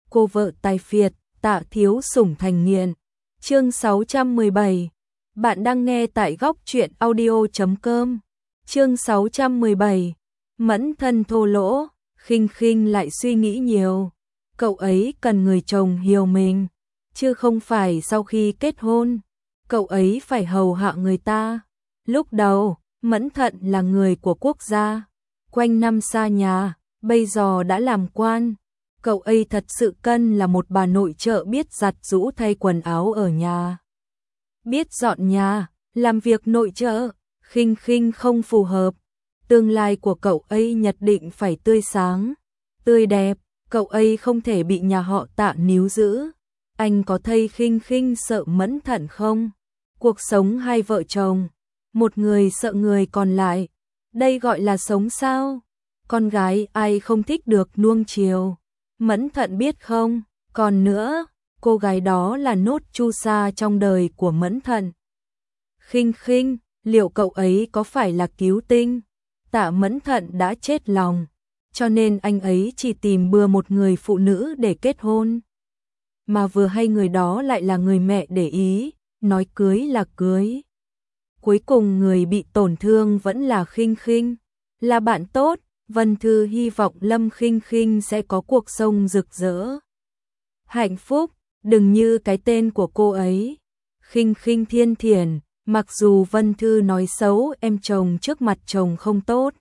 cô vợ tài phiệt, Tạ thiếu sủng thành nghiện. Chương 617. Bạn đang nghe tại góc truyện audio.com. Chương 617. Mẫn thân thô lỗ, Khinh Khinh lại suy nghĩ nhiều. Cậu ấy cần người chồng hiểu mình, chứ không phải sau khi kết hôn, cậu ấy phải hầu hạ người ta. Lúc đầu, Mẫn Thận là người của quốc gia, quanh năm xa nhà, bây giờ đã làm quan. Cậu ấy thật sự cần là một bà nội trợ biết giặt giũ thay quần áo ở nhà, biết dọn nhà, làm việc nội trợ. Khinh Khinh không phù hợp. Tương lai của cậu ấy nhất định phải tươi sáng, tươi đẹp. Cậu ấy không thể bị nhà họ Tạ níu giữ. Anh có thấy Khinh Khinh sợ Mẫn Thận không? Cuộc sống hai vợ chồng, một người sợ người còn lại, đây gọi là sống sao? Con gái ai không thích được nuông chiều. Mẫn Thận biết không? Còn nữa, cô gái đó là nốt chu sa trong đời của Mẫn Thận. Khinh Khinh, liệu cậu ấy có phải là cứu tinh? Tạ Mẫn Thận đã chết lòng, cho nên anh ấy chỉ tìm bừa một người phụ nữ để kết hôn. Mà vừa hay người đó lại là người mẹ để ý, nói cưới là cưới. Cuối cùng người bị tổn thương vẫn là Khinh Khinh. Là bạn tốt, Vân Thư hy vọng Lâm Khinh Khinh sẽ có cuộc sống rực rỡ, hạnh phúc, đừng như cái tên của cô ấy. Khinh Khinh thiên thiển, mặc dù Vân Thư nói xấu em chồng trước mặt chồng không tốt,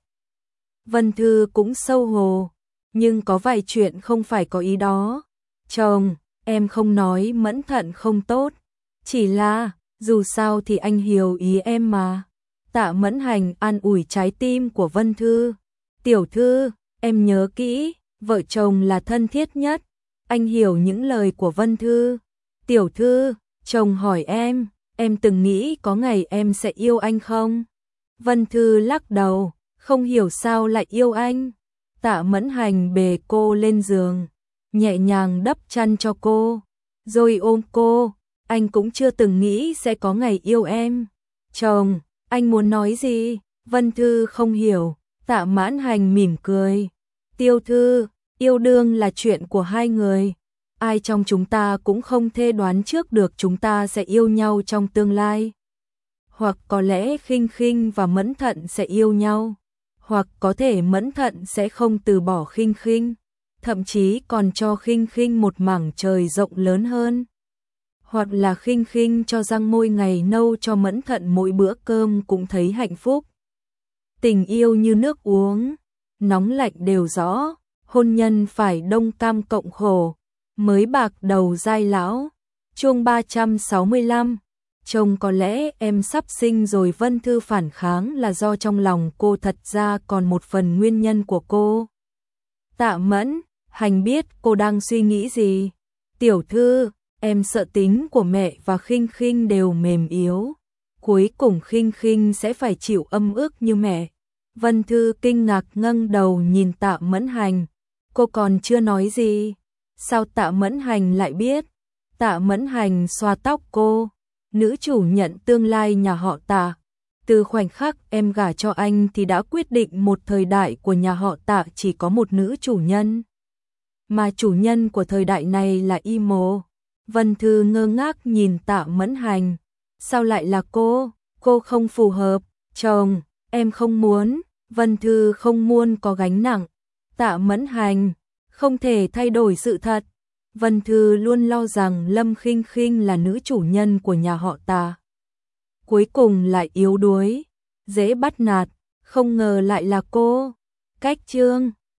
Vân Thư cũng xấu hổ, nhưng có vài chuyện không phải có ý đó. Chồng, em không nói Mẫn Thận không tốt, chỉ là, dù sao thì anh hiểu ý em mà. Tạ Mẫn Hành an ủi trái tim của Vân Thư. Tiểu thư, em nhớ kỹ, vợ chồng là thân thiết nhất. Anh hiểu những lời của Vân Thư. Tiểu thư, chồng hỏi em từng nghĩ có ngày em sẽ yêu anh không? Vân Thư lắc đầu, không hiểu sao lại yêu anh. Tạ Mẫn Hành bế cô lên giường, nhẹ nhàng đắp chăn cho cô, rồi ôm cô. Anh cũng chưa từng nghĩ sẽ có ngày yêu em. Chồng, anh muốn nói gì? Vân Thư không hiểu. Tạ Mẫn Hành mỉm cười. Tiểu thư, yêu đương là chuyện của hai người. Ai trong chúng ta cũng không thể đoán trước được chúng ta sẽ yêu nhau trong tương lai. Hoặc có lẽ Khinh Khinh và Mẫn Thận sẽ yêu nhau, hoặc có thể Mẫn Thận sẽ không từ bỏ Khinh Khinh, thậm chí còn cho Khinh Khinh một mảng trời rộng lớn hơn. Hoặc là Khinh Khinh cho răng môi ngày nâu cho Mẫn Thận mỗi bữa cơm cũng thấy hạnh phúc. Tình yêu như nước uống, nóng lạnh đều rõ, hôn nhân phải đông cam cộng khổ, mới bạc đầu dai lão. Chương 365. Chồng, có lẽ em sắp sinh rồi. Vân Thư phản kháng là do trong lòng cô thật ra còn một phần nguyên nhân của cô. Tạ Mẫn Hành biết cô đang suy nghĩ gì. Tiểu thư, em sợ tính của mẹ và Khinh Khinh đều mềm yếu, cuối cùng Khinh Khinh sẽ phải chịu âm ức như mẹ. Vân Thư kinh ngạc ngẩng đầu nhìn Tạ Mẫn Hành. Cô còn chưa nói gì, sao Tạ Mẫn Hành lại biết? Tạ Mẫn Hành xoa tóc cô. Nữ chủ nhận tương lai nhà họ Tạ. Từ khoảnh khắc em gả cho anh thì đã quyết định một thời đại của nhà họ Tạ chỉ có một nữ chủ nhân. Mà chủ nhân của thời đại này là Y Mộ. Vân Thư ngơ ngác nhìn Tạ Mẫn Hành. Sao lại là cô? Cô không phù hợp. Chồng, em không muốn. Vân Thư không muốn có gánh nặng. Tạ Mẫn Hành, không thể thay đổi sự thật. Vân Thư luôn lo rằng Lâm Khinh Khinh là nữ chủ nhân của nhà họ Tạ, cuối cùng lại yếu đuối, dễ bắt nạt, không ngờ lại là cô. Cách chương